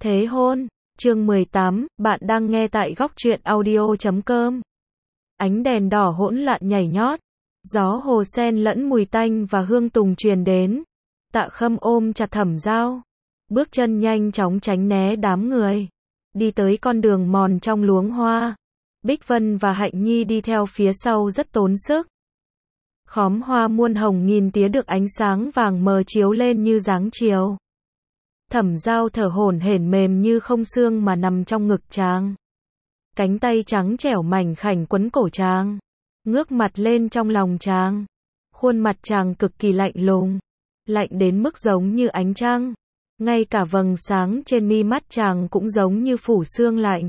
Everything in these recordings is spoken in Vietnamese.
Thế hôn, chương 18, bạn đang nghe tại góc truyện audio.com. Ánh đèn đỏ hỗn loạn nhảy nhót, gió hồ sen lẫn mùi tanh và hương tùng truyền đến. Tạ Khâm ôm chặt Thẩm Dao, bước chân nhanh chóng tránh né đám người, đi tới con đường mòn trong luống hoa. Bích Vân và Hạnh Nhi đi theo phía sau rất tốn sức. Khóm hoa muôn hồng nghìn tía được ánh sáng vàng mờ chiếu lên như dáng chiều. Thẩm Dao thở hổn hển mềm như không xương mà nằm trong ngực chàng. Cánh tay trắng trẻo mảnh khảnh quấn cổ chàng, ngước mặt lên trong lòng chàng. Khuôn mặt chàng cực kỳ lạnh lùng, lạnh đến mức giống như ánh trăng. Ngay cả vầng sáng trên mi mắt chàng cũng giống như phủ sương lạnh.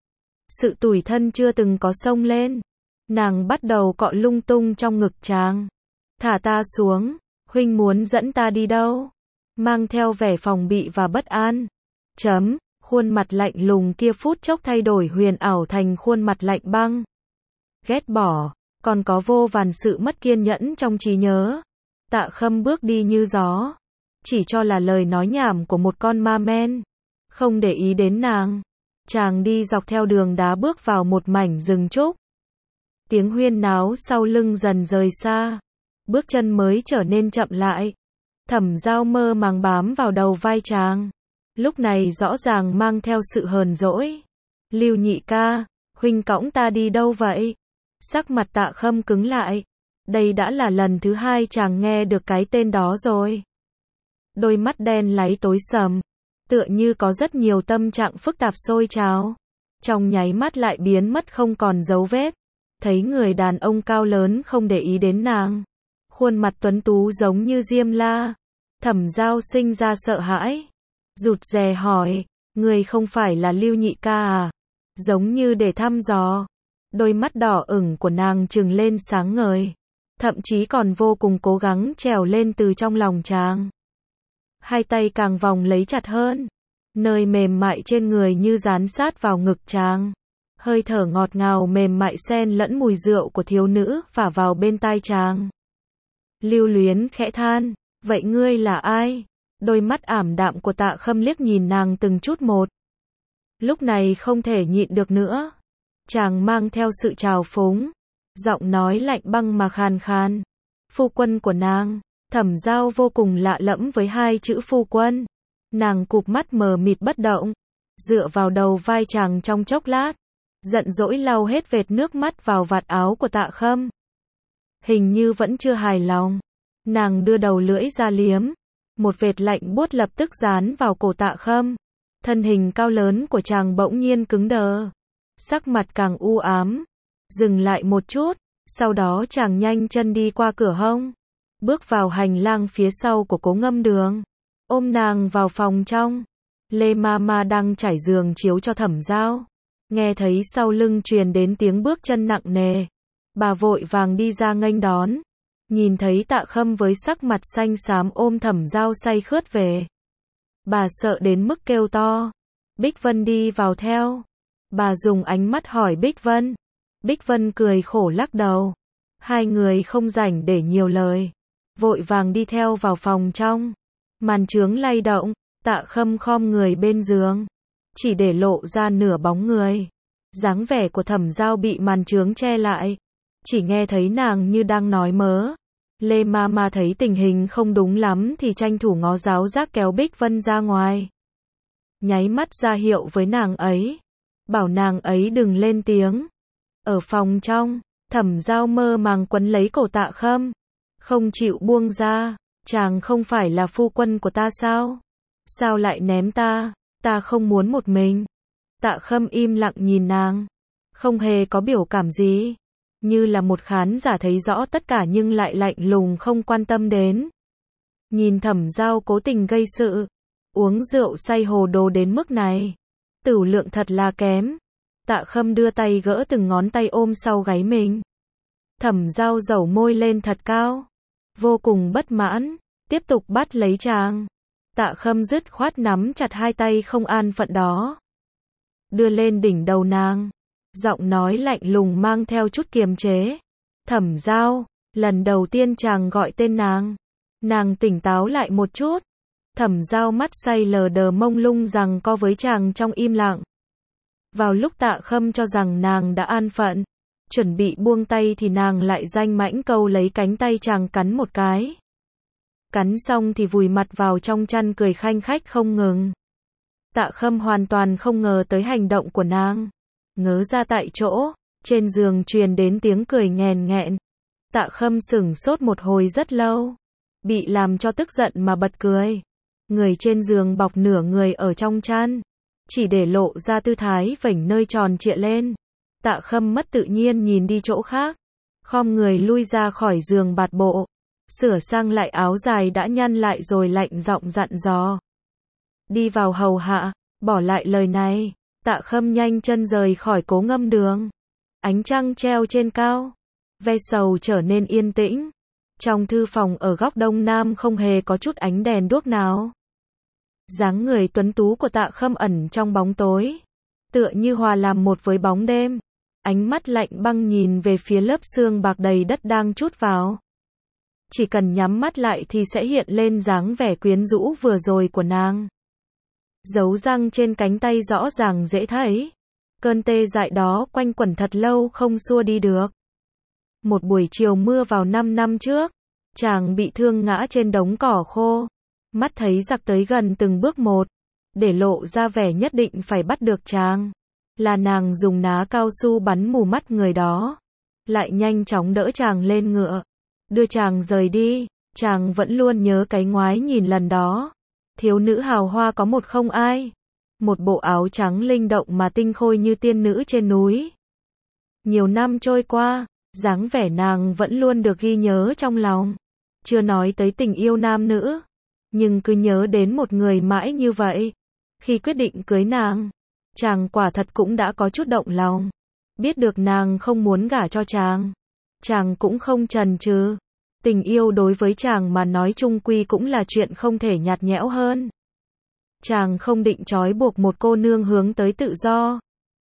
Sự tủi thân chưa từng có xông lên. Nàng bắt đầu cọ lung tung trong ngực chàng. Thả ta xuống, huynh muốn dẫn ta đi đâu? Mang theo vẻ phòng bị và bất an. Khuôn mặt lạnh lùng kia phút chốc thay đổi huyền ảo thành khuôn mặt lạnh băng. Ghét bỏ, còn có vô vàn sự mất kiên nhẫn trong trí nhớ. Tạ Khâm bước đi như gió, chỉ cho là lời nói nhảm của một con ma men, không để ý đến nàng. Chàng đi dọc theo đường đá bước vào một mảnh rừng trúc. Tiếng huyên náo sau lưng dần rời xa, bước chân mới trở nên chậm lại. Thẩm Dao mơ màng bám vào đầu vai chàng, lúc này rõ ràng mang theo sự hờn dỗi. Lưu nhị ca, huynh cõng ta đi đâu vậy? Sắc mặt Tạ Khâm cứng lại. Đây đã là lần thứ hai chàng nghe được cái tên đó rồi. Đôi mắt đen láy tối sầm, tựa như có rất nhiều tâm trạng phức tạp sôi trào, trong nháy mắt lại biến mất không còn dấu vết. Thấy người đàn ông cao lớn không để ý đến nàng, khuôn mặt tuấn tú giống như diêm la. Thẩm Dao sinh ra sợ hãi, rụt rè hỏi, người không phải là Lưu nhị ca à? Giống như để thăm dò. Đôi mắt đỏ ửng của nàng trừng lên sáng ngời, thậm chí còn vô cùng cố gắng trèo lên từ trong lòng chàng. Hai tay càng vòng lấy chặt hơn, nơi mềm mại trên người như dán sát vào ngực chàng. Hơi thở ngọt ngào mềm mại xen lẫn mùi rượu của thiếu nữ phả vào bên tai chàng. Lưu Luyến khẽ than, vậy ngươi là ai? Đôi mắt ảm đạm của Tạ Khâm liếc nhìn nàng từng chút một. Lúc này không thể nhịn được nữa, chàng mang theo sự trào phúng, giọng nói lạnh băng mà khàn khàn. Phu quân của nàng. Thẩm Dao vô cùng lạ lẫm với hai chữ phu quân. Nàng cụp mắt mờ mịt bất động, dựa vào đầu vai chàng trong chốc lát, giận dỗi lau hết vệt nước mắt vào vạt áo của Tạ Khâm. Hình như vẫn chưa hài lòng, nàng đưa đầu lưỡi ra liếm, một vệt lạnh buốt lập tức dán vào cổ Tạ Khâm. Thân hình cao lớn của chàng bỗng nhiên cứng đờ, sắc mặt càng u ám. Dừng lại một chút, sau đó chàng nhanh chân đi qua cửa hông, bước vào hành lang phía sau của Cố Ngâm Đường, ôm nàng vào phòng trong. Lê Mama đang trải giường chiếu cho Thẩm Dao, nghe thấy sau lưng truyền đến tiếng bước chân nặng nề, bà vội vàng đi ra nghênh đón. Nhìn thấy Tạ Khâm với sắc mặt xanh xám ôm Thẩm Dao say khướt về, bà sợ đến mức kêu to. Bích Vân đi vào theo, bà dùng ánh mắt hỏi Bích Vân. Bích Vân cười khổ lắc đầu. Hai người không rảnh để nhiều lời, vội vàng đi theo vào phòng trong. Màn chướng lay động, Tạ Khâm khom người bên giường, chỉ để lộ ra nửa bóng người. Dáng vẻ của Thẩm Dao bị màn chướng che lại, chỉ nghe thấy nàng như đang nói mớ. Lê Mama thấy tình hình không đúng lắm thì tranh thủ ngó giáo giác kéo Bích Vân ra ngoài, nháy mắt ra hiệu với nàng ấy, bảo nàng ấy đừng lên tiếng. Ở phòng trong, Thẩm Dao mơ màng quấn lấy cổ Tạ Khâm, không chịu buông ra. Chàng không phải là phu quân của ta sao? Sao lại ném ta? Ta không muốn một mình. Tạ Khâm im lặng nhìn nàng, không hề có biểu cảm gì, như là một khán giả thấy rõ tất cả nhưng lại lạnh lùng không quan tâm đến. Nhìn Thẩm Dao cố tình gây sự, uống rượu say hồ đồ đến mức này, tửu lượng thật là kém. Tạ Khâm đưa tay gỡ từng ngón tay ôm sau gáy mình. Thẩm Dao dẩu môi lên thật cao, vô cùng bất mãn, tiếp tục bắt lấy chàng. Tạ Khâm dứt khoát nắm chặt hai tay không an phận đó, đưa lên đỉnh đầu nàng, giọng nói lạnh lùng mang theo chút kiềm chế. Thẩm Dao, lần đầu tiên chàng gọi tên nàng, nàng tỉnh táo lại một chút, Thẩm Giao mắt say lờ đờ mông lung rằng co với chàng trong im lặng. Vào lúc Tạ Khâm cho rằng nàng đã an phận, chuẩn bị buông tay thì nàng lại danh mãnh câu lấy cánh tay chàng cắn một cái. Cắn xong thì vùi mặt vào trong chăn cười khanh khách không ngừng. Tạ Khâm hoàn toàn không ngờ tới hành động của nàng. Ngớ ra tại chỗ, trên giường truyền đến tiếng cười nghèn nghẹn. Tạ Khâm sửng sốt một hồi rất lâu, bị làm cho tức giận mà bật cười. Người trên giường bọc nửa người ở trong chăn, chỉ để lộ ra tư thái vểnh nơi tròn trịa lên. Tạ Khâm mất tự nhiên nhìn đi chỗ khác, khom người lui ra khỏi giường bạt bộ, sửa sang lại áo dài đã nhăn lại rồi lạnh giọng dặn dò. Đi vào hầu hạ, bỏ lại lời này. Tạ Khâm nhanh chân rời khỏi Cố Ngâm Đường. Ánh trăng treo trên cao, ve sầu trở nên yên tĩnh. Trong thư phòng ở góc đông nam không hề có chút ánh đèn đuốc nào. Dáng người tuấn tú của Tạ Khâm ẩn trong bóng tối, tựa như hòa làm một với bóng đêm. Ánh mắt lạnh băng nhìn về phía lớp sương bạc đầy đất đang trút vào. Chỉ cần nhắm mắt lại thì sẽ hiện lên dáng vẻ quyến rũ vừa rồi của nàng. Dấu răng trên cánh tay rõ ràng dễ thấy. Cơn tê dại đó quanh quẩn thật lâu không xua đi được. Một buổi chiều mưa vào 5 năm trước, chàng bị thương ngã trên đống cỏ khô. Mắt thấy giặc tới gần từng bước một, để lộ ra vẻ nhất định phải bắt được chàng. Là nàng dùng ná cao su bắn mù mắt người đó, lại nhanh chóng đỡ chàng lên ngựa, đưa chàng rời đi. Chàng vẫn luôn nhớ cái ngoái nhìn lần đó. Thiếu nữ hào hoa có một không ai, một bộ áo trắng linh động mà tinh khôi như tiên nữ trên núi. Nhiều năm trôi qua, dáng vẻ nàng vẫn luôn được ghi nhớ trong lòng. Chưa nói tới tình yêu nam nữ, nhưng cứ nhớ đến một người mãi như vậy. Khi quyết định cưới nàng, chàng quả thật cũng đã có chút động lòng. Biết được nàng không muốn gả cho chàng cũng không chần chừ. Tình yêu đối với chàng mà nói chung quy cũng là chuyện không thể nhạt nhẽo hơn. Chàng không định trói buộc một cô nương hướng tới tự do.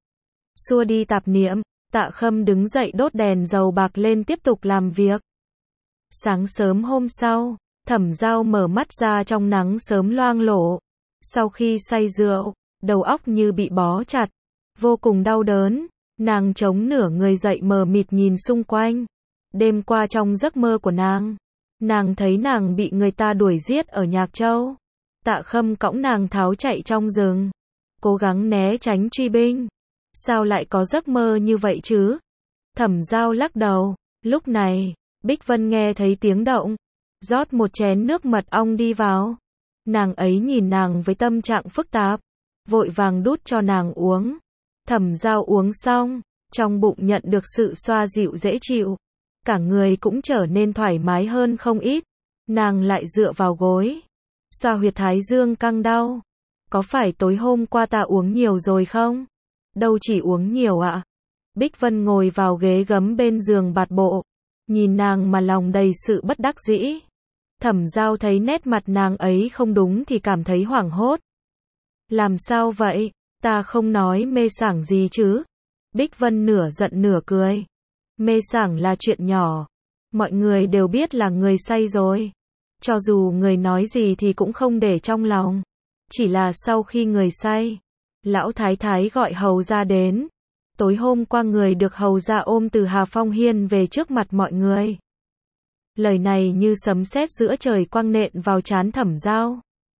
Xua đi tạp niệm, Tạ Khâm đứng dậy đốt đèn dầu bạc lên tiếp tục làm việc. Sáng sớm hôm sau, Thẩm Giao mở mắt ra trong nắng sớm loang lổ. Sau khi say rượu, đầu óc như bị bó chặt, vô cùng đau đớn. Nàng chống nửa người dậy mờ mịt nhìn xung quanh. Đêm qua trong giấc mơ của nàng thấy nàng bị người ta đuổi giết ở Nhạc Châu. Tạ Khâm cõng nàng tháo chạy trong rừng, cố gắng né tránh truy binh. Sao lại có giấc mơ như vậy chứ? Thẩm Giao lắc đầu. Lúc này, Bích Vân nghe thấy tiếng động, rót một chén nước mật ong đi vào. Nàng ấy nhìn nàng với tâm trạng phức tạp, vội vàng đút cho nàng uống. Thẩm Giao uống xong, trong bụng nhận được sự xoa dịu dễ chịu. Cả người cũng trở nên thoải mái hơn không ít. Nàng lại dựa vào gối, xoa huyệt thái dương căng đau. Có phải tối hôm qua ta uống nhiều rồi không? Đâu chỉ uống nhiều ạ. Bích Vân ngồi vào ghế gấm bên giường bạt bộ, nhìn nàng mà lòng đầy sự bất đắc dĩ. Thẩm Giao thấy nét mặt nàng ấy không đúng thì cảm thấy hoảng hốt. Làm sao vậy? Ta không nói mê sảng gì chứ? Bích Vân nửa giận nửa cười. Mê sảng là chuyện nhỏ. Mọi người đều biết là người say rồi. Cho dù người nói gì thì cũng không để trong lòng. Chỉ là sau khi người say, lão thái thái gọi hầu ra đến. Tối hôm qua người được hầu ra ôm từ Hà Phong Hiên về trước mặt mọi người. Lời này như sấm sét giữa trời quang nện vào trán Thẩm Giao.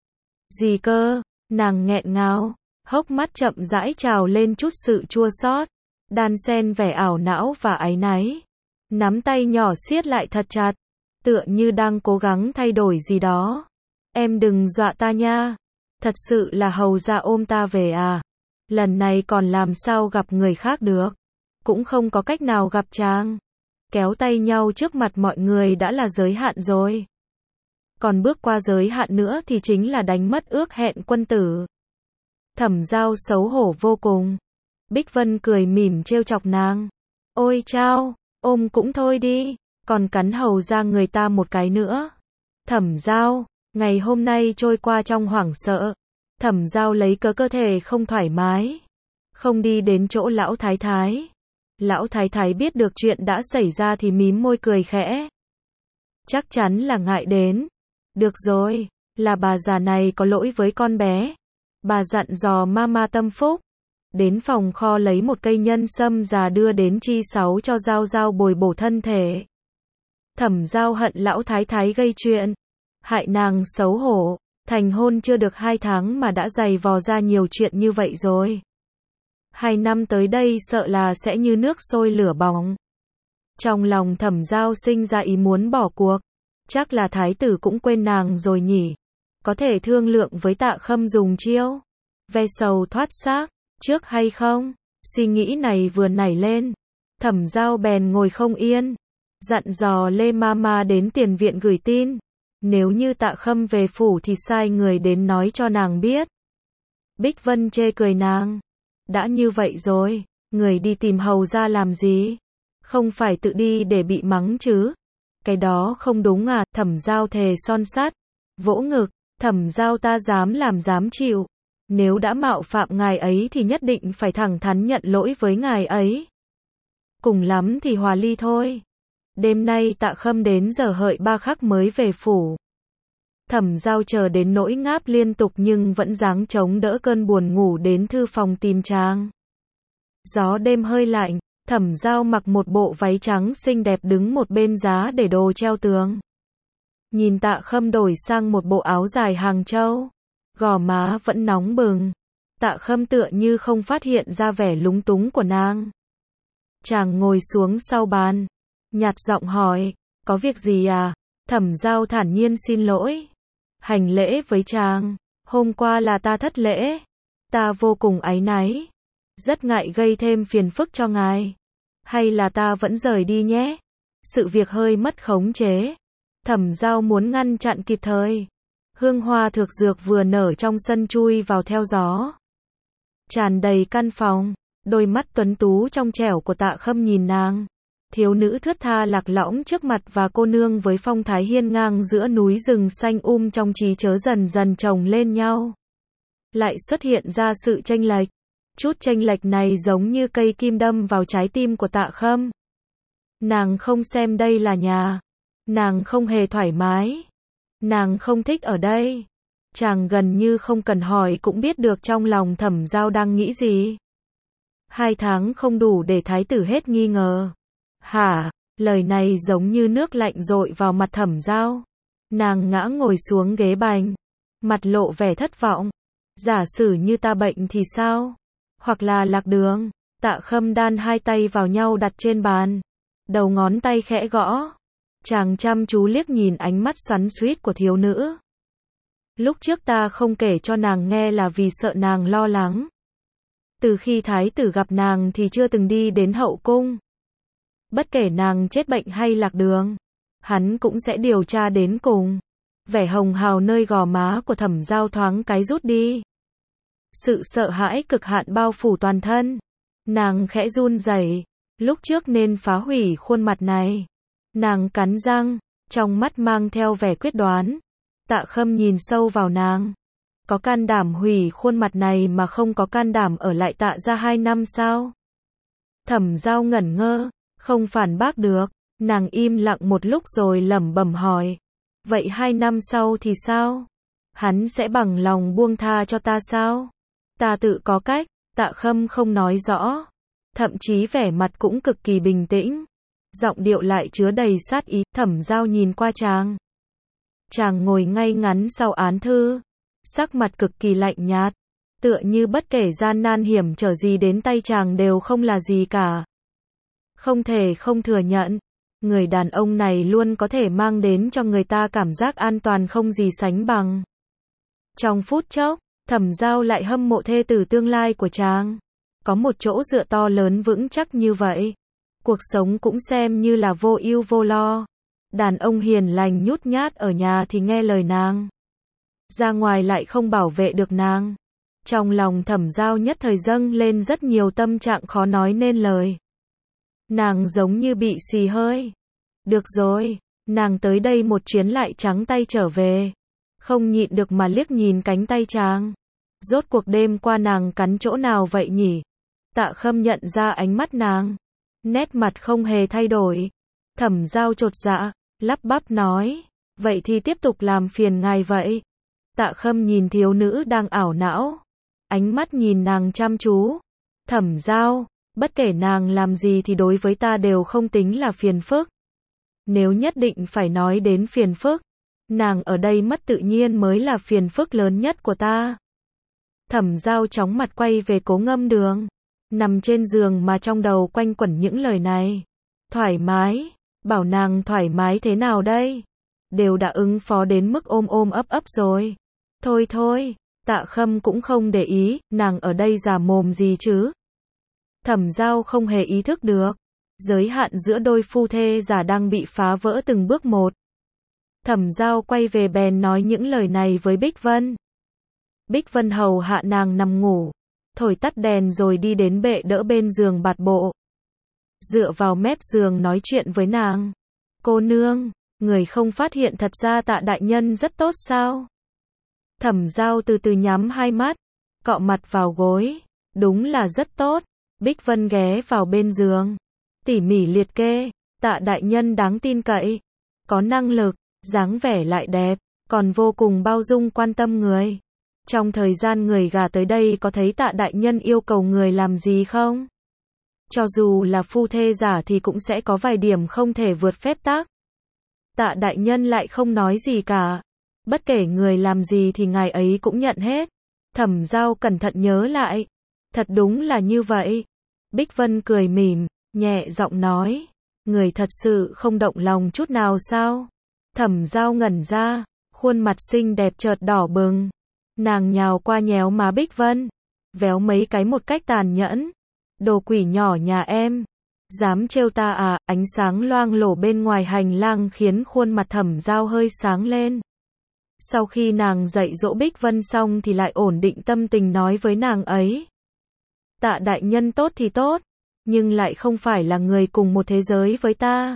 Gì cơ? Nàng nghẹn ngào, hốc mắt chậm rãi trào lên chút sự chua xót, đan xen vẻ ảo não và áy náy. Nắm tay nhỏ siết lại thật chặt, tựa như đang cố gắng thay đổi gì đó. Em đừng dọa ta nha. Thật sự là hầu ra ôm ta về à? Lần này còn làm sao gặp người khác được? Cũng không có cách nào gặp chàng. Kéo tay nhau trước mặt mọi người đã là giới hạn rồi. Còn bước qua giới hạn nữa thì chính là đánh mất ước hẹn quân tử. Thẩm Giao xấu hổ vô cùng. Bích Vân cười mỉm trêu chọc nàng. Ôi chao, ôm cũng thôi đi, còn cắn hầu ra người ta một cái nữa. Thẩm Giao, ngày hôm nay trôi qua trong hoảng sợ. Thẩm Giao lấy cớ cơ thể không thoải mái, không đi đến chỗ lão thái thái. Lão thái thái biết được chuyện đã xảy ra thì mím môi cười khẽ. Chắc chắn là ngại đến. Được rồi, Là bà già này có lỗi với con bé. Bà dặn dò mama tâm phúc. Đến phòng kho lấy một cây nhân sâm già đưa đến chi sáu cho Giao Giao bồi bổ thân thể. Thẩm Giao hận lão thái thái gây chuyện. Hại nàng xấu hổ. Thành hôn chưa được 2 tháng mà đã giày vò ra nhiều chuyện như vậy rồi. 2 năm tới đây sợ là sẽ như nước sôi lửa bỏng. Trong lòng Thẩm Giao sinh ra ý muốn bỏ cuộc. Chắc là thái tử cũng quên nàng rồi nhỉ. Có thể thương lượng với Tạ Khâm dùng chiêu ve sầu thoát xác trước hay không? Suy nghĩ này vừa nảy lên, Thẩm Giao bèn ngồi không yên, dặn dò Lê Mama đến tiền viện gửi tin. Nếu như Tạ Khâm về phủ thì sai người đến nói cho nàng biết. Bích Vân chê cười nàng. Đã như vậy rồi, người đi tìm hầu ra làm gì? Không phải tự đi để bị mắng chứ? Cái đó không đúng à? Thẩm Giao thề son sắt, vỗ ngực. Thẩm Giao ta dám làm dám chịu. Nếu đã mạo phạm ngài ấy thì nhất định phải thẳng thắn nhận lỗi với ngài ấy. Cùng lắm thì hòa ly thôi. Đêm nay Tạ Khâm đến giờ hợi 3 khắc mới về phủ. Thẩm Giao chờ đến nỗi ngáp liên tục nhưng vẫn dáng chống đỡ cơn buồn ngủ đến thư phòng tìm chàng. Gió đêm hơi lạnh, Thẩm Giao mặc một bộ váy trắng xinh đẹp đứng một bên giá để đồ treo tường. Nhìn Tạ Khâm đổi sang một bộ áo dài Hàng Châu, gò má vẫn nóng bừng. Tạ Khâm tựa như không phát hiện ra vẻ lúng túng của nàng. Chàng ngồi xuống sau bàn, nhạt giọng hỏi, có việc gì à? Thẩm Giao thản nhiên xin lỗi. Hành lễ với chàng, hôm qua là ta thất lễ. Ta vô cùng áy náy. Rất ngại gây thêm phiền phức cho ngài. Hay là ta vẫn rời đi nhé? Sự việc hơi mất khống chế. Thẩm Giao muốn ngăn chặn kịp thời. Hương hoa thược dược vừa nở trong sân chui vào theo gió. Tràn đầy căn phòng, đôi mắt tuấn tú trong trẻo của Tạ Khâm nhìn nàng. Thiếu nữ thướt tha lạc lõng trước mặt và cô nương với phong thái hiên ngang giữa núi rừng xanh trong trí chớ dần dần chồng lên nhau. Lại xuất hiện ra sự chênh lệch. Chút chênh lệch này giống như cây kim đâm vào trái tim của Tạ Khâm. Nàng không xem đây là nhà. Nàng không hề thoải mái. Nàng không thích ở đây. Chàng gần như không cần hỏi cũng biết được trong lòng Thẩm Giao đang nghĩ gì. 2 tháng không đủ để thái tử hết nghi ngờ. Hả? Lời này giống như nước lạnh dội vào mặt Thẩm Giao. Nàng ngã ngồi xuống ghế bành. Mặt lộ vẻ thất vọng. Giả sử như ta bệnh thì sao? Hoặc là lạc đường. Tạ Khâm đan 2 tay vào nhau đặt trên bàn. Đầu ngón tay khẽ gõ. Chàng chăm chú liếc nhìn ánh mắt xoắn xuýt của thiếu nữ. Lúc trước ta không kể cho nàng nghe là vì sợ nàng lo lắng. Từ khi thái tử gặp nàng thì chưa từng đi đến hậu cung. Bất kể nàng chết bệnh hay lạc đường, hắn cũng sẽ điều tra đến cùng. Vẻ hồng hào nơi gò má của Thẩm Giao thoáng cái rút đi. Sự sợ hãi cực hạn bao phủ toàn thân. Nàng khẽ run rẩy. Lúc trước nên phá hủy khuôn mặt này. Nàng cắn răng, trong mắt mang theo vẻ quyết đoán. Tạ Khâm nhìn sâu vào nàng. Có can đảm hủy khuôn mặt này mà không có can đảm ở lại Tạ gia 2 năm sao? Thẩm Giao ngẩn ngơ, không phản bác được. Nàng im lặng một lúc rồi lẩm bẩm hỏi. Vậy 2 năm sau thì sao? Hắn sẽ bằng lòng buông tha cho ta sao? Ta tự có cách. Tạ Khâm không nói rõ. Thậm chí vẻ mặt cũng cực kỳ bình tĩnh. Giọng điệu lại chứa đầy sát ý. Thẩm Giao nhìn qua chàng. Chàng ngồi ngay ngắn sau án thư. Sắc mặt cực kỳ lạnh nhạt. Tựa như bất kể gian nan hiểm trở gì đến tay chàng đều không là gì cả. Không thể không thừa nhận. Người đàn ông này luôn có thể mang đến cho người ta cảm giác an toàn không gì sánh bằng. Trong phút chốc, Thẩm Giao lại hâm mộ thê tử tương lai của chàng. Có một chỗ dựa to lớn vững chắc như vậy. Cuộc sống cũng xem như là vô ưu vô lo. Đàn ông hiền lành nhút nhát ở nhà thì nghe lời nàng. Ra ngoài lại không bảo vệ được nàng. Trong lòng Thẩm Giao nhất thời dâng lên rất nhiều tâm trạng khó nói nên lời. Nàng giống như bị xì hơi. Được rồi, nàng tới đây một chuyến lại trắng tay trở về. Không nhịn được mà liếc nhìn cánh tay chàng. Rốt cuộc đêm qua nàng cắn chỗ nào vậy nhỉ? Tạ Khâm nhận ra ánh mắt nàng. Nét mặt không hề thay đổi. Thẩm Giao chột dạ, lắp bắp nói. Vậy thì tiếp tục làm phiền ngài vậy. Tạ Khâm nhìn thiếu nữ đang ảo não, ánh mắt nhìn nàng chăm chú. Thẩm Giao, bất kể nàng làm gì thì đối với ta đều không tính là phiền phức. Nếu nhất định phải nói đến phiền phức, nàng ở đây mất tự nhiên mới là phiền phức lớn nhất của ta. Thẩm Giao chóng mặt quay về Cố Ngâm Đường, nằm trên giường mà trong đầu quanh quẩn những lời này. Thoải mái, bảo nàng thoải mái thế nào đây? Đều đã ứng phó đến mức ôm ôm ấp ấp rồi. Thôi thôi, Tạ Khâm cũng không để ý, nàng ở đây giả mồm gì chứ? Thẩm Giao không hề ý thức được, giới hạn giữa đôi phu thê giả đang bị phá vỡ từng bước một. Thẩm Giao quay về bèn nói những lời này với Bích Vân. Bích Vân hầu hạ nàng nằm ngủ, thổi tắt đèn rồi đi đến bệ đỡ bên giường bạt bộ. Dựa vào mép giường nói chuyện với nàng. Cô nương, người không phát hiện thật ra Tạ đại nhân rất tốt sao? Thẩm Giao từ từ nhắm hai mắt, cọ mặt vào gối. Đúng là rất tốt. Bích Vân ghé vào bên giường, tỉ mỉ liệt kê. Tạ đại nhân đáng tin cậy, có năng lực, dáng vẻ lại đẹp, còn vô cùng bao dung quan tâm người. Trong thời gian người gả tới đây có thấy Tạ đại nhân yêu cầu người làm gì không? Cho dù là phu thê giả thì cũng sẽ có vài điểm không thể vượt phép tắc. Tạ đại nhân lại không nói gì cả. Bất kể người làm gì thì ngài ấy cũng nhận hết. Thẩm Giao cẩn thận nhớ lại. Thật đúng là như vậy. Bích Vân cười mỉm, nhẹ giọng nói. Người thật sự không động lòng chút nào sao? Thẩm Giao ngẩn ra, khuôn mặt xinh đẹp chợt đỏ bừng. Nàng nhào qua nhéo má Bích Vân, véo mấy cái một cách tàn nhẫn. Đồ quỷ nhỏ nhà em, dám trêu ta à? Ánh sáng loang lổ bên ngoài hành lang khiến khuôn mặt Thẩm Giao hơi sáng lên. Sau khi nàng dạy dỗ Bích Vân xong thì lại ổn định tâm tình nói với nàng ấy. Tạ đại nhân tốt thì tốt, nhưng lại không phải là người cùng một thế giới với ta.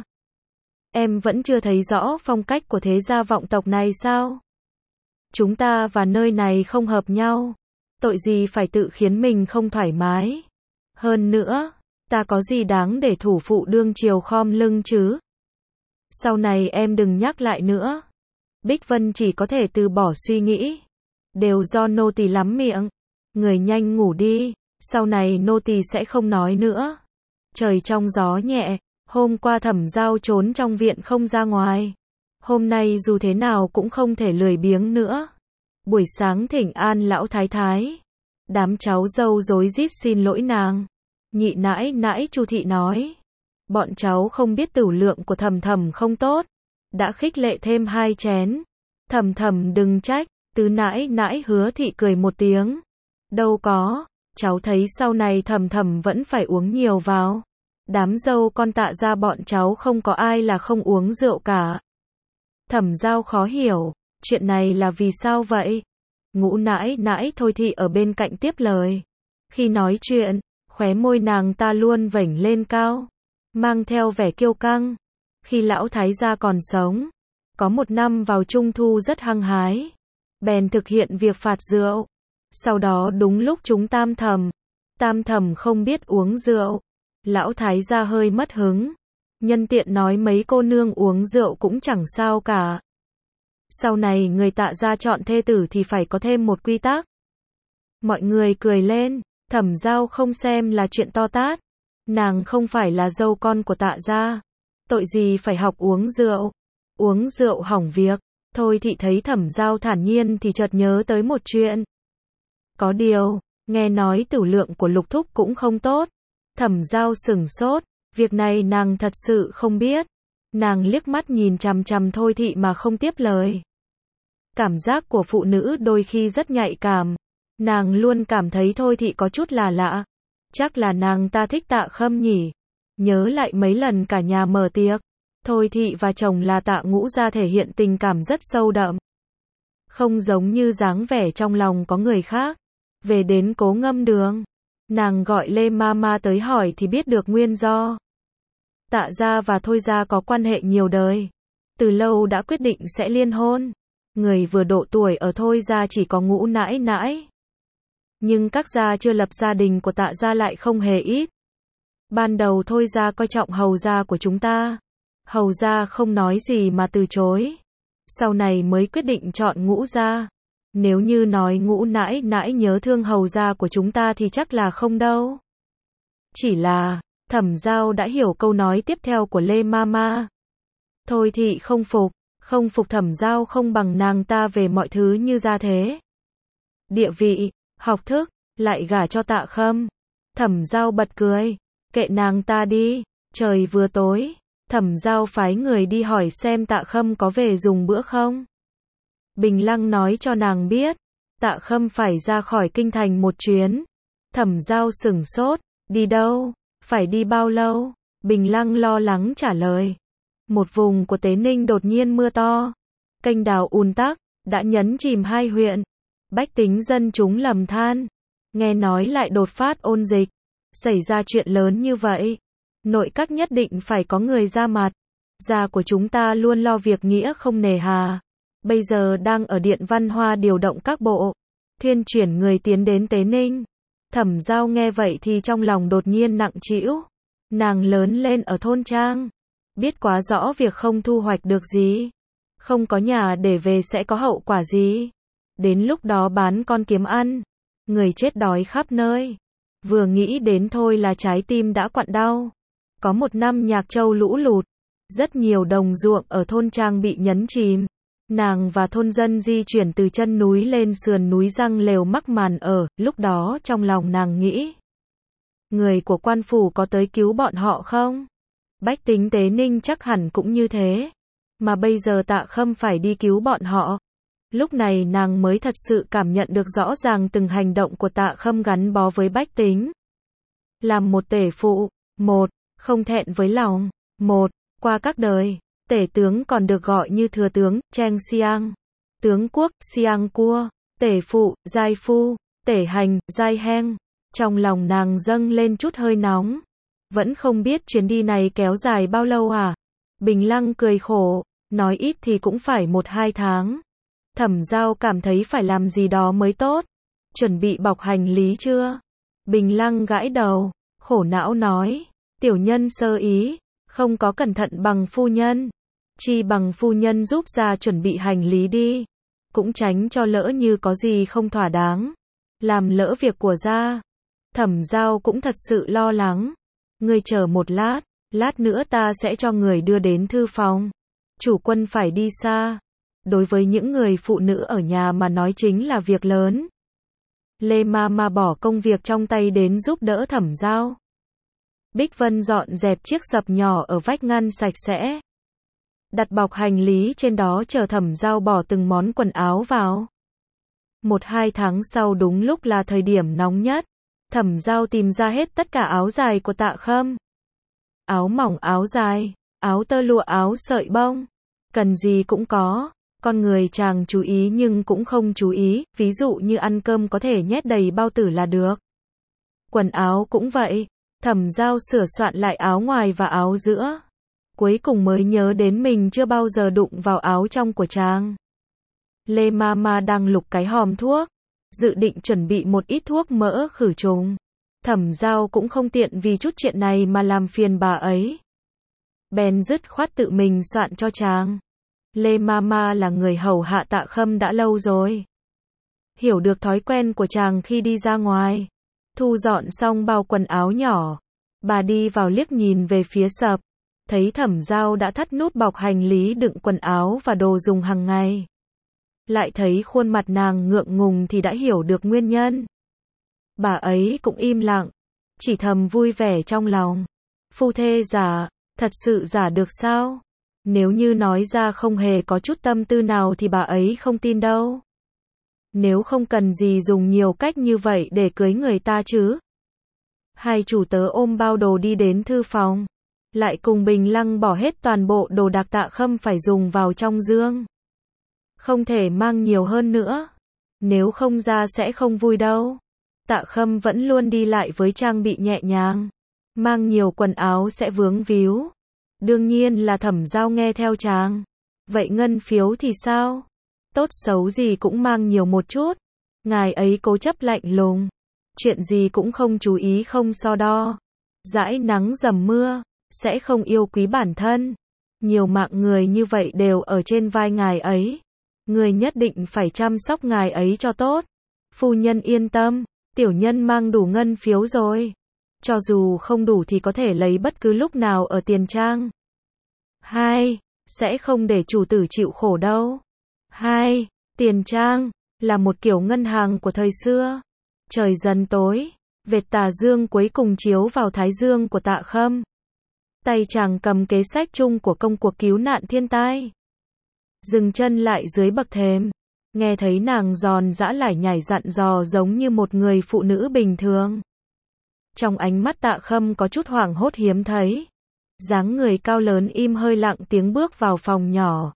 Em vẫn chưa thấy rõ phong cách của thế gia vọng tộc này sao? Chúng ta và nơi này không hợp nhau. Tội gì phải tự khiến mình không thoải mái. Hơn nữa, ta có gì đáng để thủ phụ đương triều khom lưng chứ? Sau này em đừng nhắc lại nữa. Bích Vân chỉ có thể từ bỏ suy nghĩ. Đều do nô tỳ lắm miệng. Người nhanh ngủ đi, sau này nô tỳ sẽ không nói nữa. Trời trong gió nhẹ, hôm qua Thẩm Giao trốn trong viện không ra ngoài. Hôm nay dù thế nào cũng không thể lười biếng nữa. Buổi sáng thỉnh an lão thái thái. Đám cháu dâu rối rít xin lỗi nàng. Nhị nãi nãi Chu thị nói. Bọn cháu không biết tửu lượng của Thầm Thầm không tốt. Đã khích lệ thêm 2 chén. Thầm Thầm đừng trách. Tứ nãi nãi Hứa thị cười một tiếng. Đâu có, cháu thấy sau này Thầm Thầm vẫn phải uống nhiều vào. Đám dâu con Tạ ra bọn cháu không có ai là không uống rượu cả. Thẩm Giao khó hiểu, chuyện này là vì sao vậy? Ngũ nãi nãi Thôi thị ở bên cạnh tiếp lời. Khi nói chuyện, khóe môi nàng ta luôn vểnh lên cao, mang theo vẻ kiêu căng. Khi lão thái gia còn sống, có một năm vào trung thu rất hăng hái, bèn thực hiện việc phạt rượu. Sau đó đúng lúc chúng Tam Thầm không biết uống rượu. Lão thái gia hơi mất hứng, nhân tiện nói mấy cô nương uống rượu cũng chẳng sao cả. Sau này người Tạ gia chọn thê tử thì phải có thêm một quy tắc. Mọi người cười lên, Thẩm Giao không xem là chuyện to tát. Nàng không phải là dâu con của Tạ gia, tội gì phải học uống rượu hỏng việc. Thôi thị thấy Thẩm Giao thản nhiên thì chợt nhớ tới một chuyện. Có điều, nghe nói tửu lượng của Lục thúc cũng không tốt. Thẩm Giao sửng sốt, việc này nàng thật sự không biết. Nàng liếc mắt nhìn chằm chằm Thôi thị mà không tiếp lời. Cảm giác của phụ nữ đôi khi rất nhạy cảm. Nàng luôn cảm thấy Thôi thị có chút là lạ. Chắc là nàng ta thích Tạ Khâm nhỉ. Nhớ lại mấy lần cả nhà mở tiệc, Thôi thị và chồng là Tạ Ngũ gia thể hiện tình cảm rất sâu đậm. Không giống như dáng vẻ trong lòng có người khác. Về đến Cố Ngâm Đường, nàng gọi Lê Mama tới hỏi thì biết được nguyên do. Tạ gia và Thôi gia có quan hệ nhiều đời, từ lâu đã quyết định sẽ liên hôn. Người vừa độ tuổi ở Thôi gia chỉ có Ngũ nãi nãi. Nhưng các gia chưa lập gia đình của Tạ gia lại không hề ít. Ban đầu Thôi gia coi trọng Hầu gia của chúng ta. Hầu gia không nói gì mà từ chối. Sau này mới quyết định chọn Ngũ gia. Nếu như nói Ngũ nãi nãi nhớ thương hầu gia của chúng ta thì chắc là không đâu. Chỉ là, Thẩm Giao đã hiểu câu nói tiếp theo của Lê Mama. Thôi thì không phục Thẩm Giao không bằng nàng ta về mọi thứ như ra thế. Địa vị, học thức, lại gả cho Tạ Khâm. Thẩm Giao bật cười, kệ nàng ta đi, trời vừa tối, Thẩm Giao phái người đi hỏi xem Tạ Khâm có về dùng bữa không. Bình Lăng nói cho nàng biết, Tạ Khâm phải ra khỏi kinh thành một chuyến. Thẩm Giao sửng sốt, đi đâu, phải đi bao lâu? Bình Lăng lo lắng trả lời. Một vùng của Tế Ninh đột nhiên mưa to, kênh đào ùn tắc, đã nhấn chìm 2 huyện. Bách tính dân chúng lầm than, nghe nói lại đột phát ôn dịch, xảy ra chuyện lớn như vậy. Nội các nhất định phải có người ra mặt. Gia của chúng ta luôn lo việc nghĩa không nề hà. Bây giờ đang ở Điện Văn Hoa điều động các bộ, thuyên chuyển người tiến đến Tế Ninh. Thẩm Giao nghe vậy thì trong lòng đột nhiên nặng trĩu. Nàng lớn lên ở thôn trang, biết quá rõ việc không thu hoạch được gì, không có nhà để về sẽ có hậu quả gì. Đến lúc đó bán con kiếm ăn, người chết đói khắp nơi. Vừa nghĩ đến thôi là trái tim đã quặn đau. Có một năm Nhạc Châu lũ lụt, rất nhiều đồng ruộng ở thôn trang bị nhấn chìm. Nàng và thôn dân di chuyển từ chân núi lên sườn núi răng lều mắc màn ở. Lúc đó trong lòng nàng nghĩ, người của quan phủ có tới cứu bọn họ không? Bách tính Tế Ninh chắc hẳn cũng như thế. Mà bây giờ Tạ Khâm phải đi cứu bọn họ. Lúc này nàng mới thật sự cảm nhận được rõ ràng từng hành động của Tạ Khâm gắn bó với bách tính. Làm một tể phụ, một, không thẹn với lòng, một, qua các đời, tể tướng còn được gọi như thừa tướng, Cheng Xiang, tướng quốc, Xiang Cua, tể phụ, Giai Phu, tể hành, Giai Heng. Trong lòng nàng dâng lên chút hơi nóng. Vẫn không biết chuyến đi này kéo dài bao lâu à? Bình Lăng cười khổ, nói ít thì cũng phải 1-2 tháng. Thẩm Giao cảm thấy phải làm gì đó mới tốt. Chuẩn bị bọc hành lý chưa? Bình Lăng gãi đầu, khổ não nói, tiểu nhân sơ ý, không có cẩn thận bằng phu nhân. Chi bằng phu nhân giúp ra chuẩn bị hành lý đi. Cũng tránh cho lỡ như có gì không thỏa đáng. Làm lỡ việc của gia. Thẩm Giao cũng thật sự lo lắng. Ngươi chờ một lát, lát nữa ta sẽ cho người đưa đến thư phòng. Chủ quân phải đi xa. Đối với những người phụ nữ ở nhà mà nói chính là việc lớn. Lê Mama bỏ công việc trong tay đến giúp đỡ Thẩm Giao. Bích Vân dọn dẹp chiếc sập nhỏ ở vách ngăn sạch sẽ. Đặt bọc hành lý trên đó chờ Thẩm Giao bỏ từng món quần áo vào. 1-2 tháng sau đúng lúc là thời điểm nóng nhất. Thẩm Giao tìm ra hết tất cả áo dài của Tạ Khâm. Áo mỏng, áo dài, áo tơ lụa, áo sợi bông. Cần gì cũng có. Con người chàng chú ý nhưng cũng không chú ý, ví dụ như ăn cơm có thể nhét đầy bao tử là được. Quần áo cũng vậy. Thẩm Giao sửa soạn lại áo ngoài và áo giữa. Cuối cùng mới nhớ đến mình chưa bao giờ đụng vào áo trong của chàng. Lê Mama đang lục cái hòm thuốc, dự định chuẩn bị một ít thuốc mỡ khử trùng. Thẩm Giao cũng không tiện vì chút chuyện này mà làm phiền bà ấy. Bèn dứt khoát tự mình soạn cho chàng. Lê Mama là người hầu hạ Tạ Khâm đã lâu rồi. Hiểu được thói quen của chàng khi đi ra ngoài. Thu dọn xong bao quần áo nhỏ. Bà đi vào liếc nhìn về phía sập. Thấy Thẩm Giao đã thắt nút bọc hành lý đựng quần áo và đồ dùng hàng ngày. Lại thấy khuôn mặt nàng ngượng ngùng thì đã hiểu được nguyên nhân. Bà ấy cũng im lặng. Chỉ thầm vui vẻ trong lòng. Phu thê giả, thật sự giả được sao? Nếu như nói ra không hề có chút tâm tư nào thì bà ấy không tin đâu. Nếu không cần gì dùng nhiều cách như vậy để cưới người ta chứ. Hai chủ tớ ôm bao đồ đi đến thư phòng. Lại cùng Bình Lăng bỏ hết toàn bộ đồ đạc Tạ Khâm phải dùng vào trong dương. Không thể mang nhiều hơn nữa. Nếu không ra sẽ không vui đâu. Tạ Khâm vẫn luôn đi lại với trang bị nhẹ nhàng. Mang nhiều quần áo sẽ vướng víu. Đương nhiên là Thẩm Giao nghe theo chàng. Vậy ngân phiếu thì sao? Tốt xấu gì cũng mang nhiều một chút. Ngài ấy cố chấp lạnh lùng. Chuyện gì cũng không chú ý không so đo. Dãi nắng dầm mưa. Sẽ không yêu quý bản thân. Nhiều mạng người như vậy đều ở trên vai ngài ấy. Người nhất định phải chăm sóc ngài ấy cho tốt. Phu nhân yên tâm, tiểu nhân mang đủ ngân phiếu rồi. Cho dù không đủ thì có thể lấy bất cứ lúc nào ở tiền trang. 2. Sẽ không để chủ tử chịu khổ đâu. 2. Tiền trang là một kiểu ngân hàng của thời xưa. Trời dần tối, vệt tà dương cuối cùng chiếu vào thái dương của Tạ Khâm. Tay chàng cầm kế sách chung của công cuộc cứu nạn thiên tai. Dừng chân lại dưới bậc thềm, nghe thấy nàng giòn giã lải nhải dặn dò giống như một người phụ nữ bình thường. Trong ánh mắt Tạ Khâm có chút hoảng hốt hiếm thấy. Dáng người cao lớn im hơi lặng tiếng bước vào phòng nhỏ.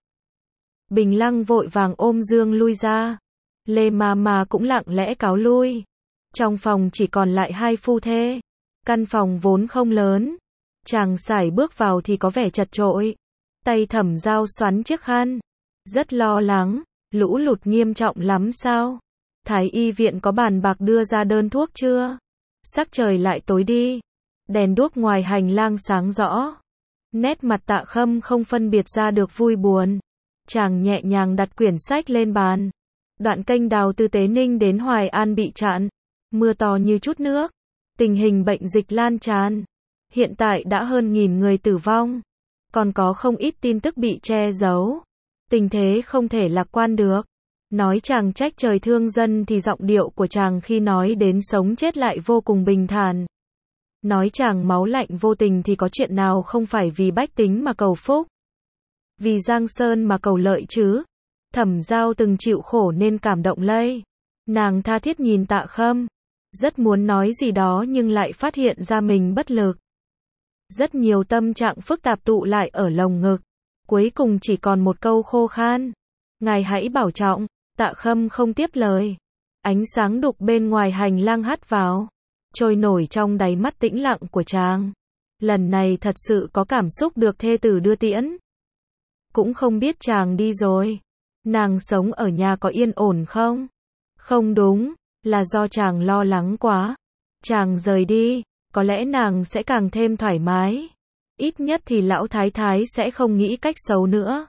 Bình Lăng vội vàng ôm Dương lui ra. Lê Ma cũng lặng lẽ cáo lui. Trong phòng chỉ còn lại hai phu thê. Căn phòng vốn không lớn. Chàng sải bước vào thì có vẻ chật chội. Tay Thẩm Giao xoắn chiếc khăn. Rất lo lắng, lũ lụt nghiêm trọng lắm sao? Thái y viện có bàn bạc đưa ra đơn thuốc chưa? Sắc trời lại tối đi. Đèn đuốc ngoài hành lang sáng rõ. Nét mặt Tạ Khâm không phân biệt ra được vui buồn. Chàng nhẹ nhàng đặt quyển sách lên bàn. Đoạn kênh đào từ Tế Ninh đến Hoài An bị chặn. Mưa to như chút nước. Tình hình bệnh dịch lan tràn. Hiện tại đã hơn 1000 người tử vong. Còn có không ít tin tức bị che giấu. Tình thế không thể lạc quan được. Nói chàng trách trời thương dân thì giọng điệu của chàng khi nói đến sống chết lại vô cùng bình thản. Nói chàng máu lạnh vô tình thì có chuyện nào không phải vì bách tính mà cầu phúc. Vì Giang Sơn mà cầu lợi chứ. Thẩm Giao từng chịu khổ nên cảm động lây. Nàng tha thiết nhìn Tạ Khâm. Rất muốn nói gì đó nhưng lại phát hiện ra mình bất lực. Rất nhiều tâm trạng phức tạp tụ lại ở lồng ngực. Cuối cùng chỉ còn một câu khô khan. Ngài hãy bảo trọng. Tạ Khâm không tiếp lời. Ánh sáng đục bên ngoài hành lang hắt vào. Trôi nổi trong đáy mắt tĩnh lặng của chàng. Lần này thật sự có cảm xúc được thê tử đưa tiễn. Cũng không biết chàng đi rồi. Nàng sống ở nhà có yên ổn không? Không đúng, là do chàng lo lắng quá. Chàng rời đi, có lẽ nàng sẽ càng thêm thoải mái. Ít nhất thì lão thái thái sẽ không nghĩ cách xấu nữa.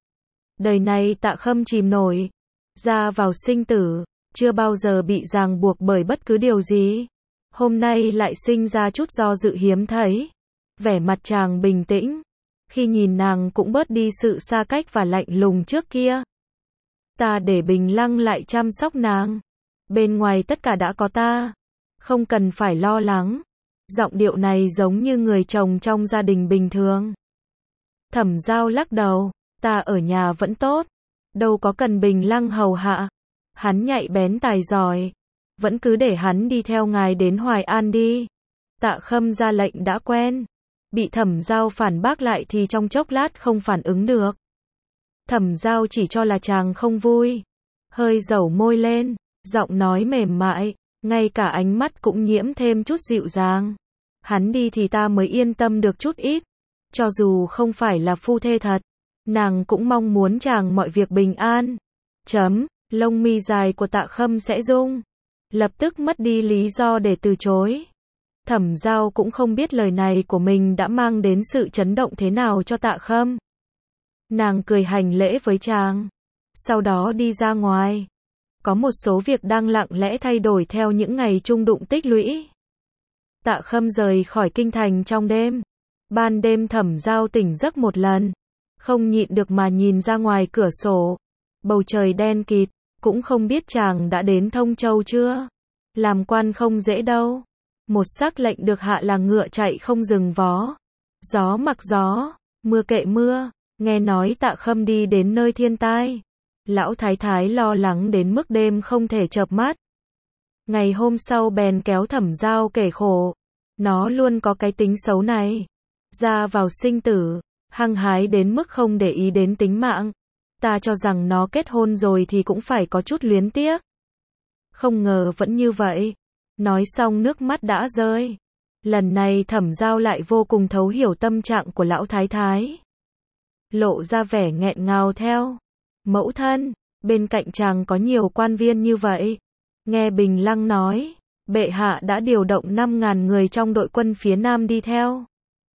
Đời này Tạ Khâm chìm nổi. Ra vào sinh tử, chưa bao giờ bị ràng buộc bởi bất cứ điều gì. Hôm nay lại sinh ra chút do dự hiếm thấy. Vẻ mặt chàng bình tĩnh. Khi nhìn nàng cũng bớt đi sự xa cách và lạnh lùng trước kia. Ta để Bình Lăng lại chăm sóc nàng. Bên ngoài tất cả đã có ta. Không cần phải lo lắng. Giọng điệu này giống như người chồng trong gia đình bình thường. Thẩm Giao lắc đầu. Ta ở nhà vẫn tốt. Đâu có cần Bình Lăng hầu hạ. Hắn nhạy bén tài giỏi. Vẫn cứ để hắn đi theo ngài đến Hoài An đi. Tạ Khâm ra lệnh đã quen. Bị Thẩm Giao phản bác lại thì trong chốc lát không phản ứng được. Thẩm Giao chỉ cho là chàng không vui. Hơi dẩu môi lên. Giọng nói mềm mại. Ngay cả ánh mắt cũng nhiễm thêm chút dịu dàng. Hắn đi thì ta mới yên tâm được chút ít. Cho dù không phải là phu thê thật. Nàng cũng mong muốn chàng mọi việc bình an. Lông mi dài của Tạ Khâm sẽ rung. Lập tức mất đi lý do để từ chối. Thẩm Giao cũng không biết lời này của mình đã mang đến sự chấn động thế nào cho Tạ Khâm. Nàng cười hành lễ với chàng. Sau đó đi ra ngoài. Có một số việc đang lặng lẽ thay đổi theo những ngày chung đụng tích lũy. Tạ Khâm rời khỏi kinh thành trong đêm. Ban đêm Thẩm Giao tỉnh giấc một lần. Không nhịn được mà nhìn ra ngoài cửa sổ. Bầu trời đen kịt. Cũng không biết chàng đã đến Thông Châu chưa. Làm quan không dễ đâu. Một sắc lệnh được hạ là ngựa chạy không dừng vó. Gió mặc gió, mưa kệ mưa. Nghe nói Tạ Khâm đi đến nơi thiên tai. Lão thái thái lo lắng đến mức đêm không thể chợp mắt. Ngày hôm sau bèn kéo Thẩm Giao kể khổ. Nó luôn có cái tính xấu này. Ra vào sinh tử, hăng hái đến mức không để ý đến tính mạng. Ta cho rằng nó kết hôn rồi thì cũng phải có chút luyến tiếc. Không ngờ vẫn như vậy. Nói xong nước mắt đã rơi. Lần này Thẩm Giao lại vô cùng thấu hiểu tâm trạng của lão thái thái. Lộ ra vẻ nghẹn ngào theo. Mẫu thân, bên cạnh chàng có nhiều quan viên như vậy. Nghe Bình Lăng nói, bệ hạ đã điều động 5.000 người trong đội quân phía Nam đi theo.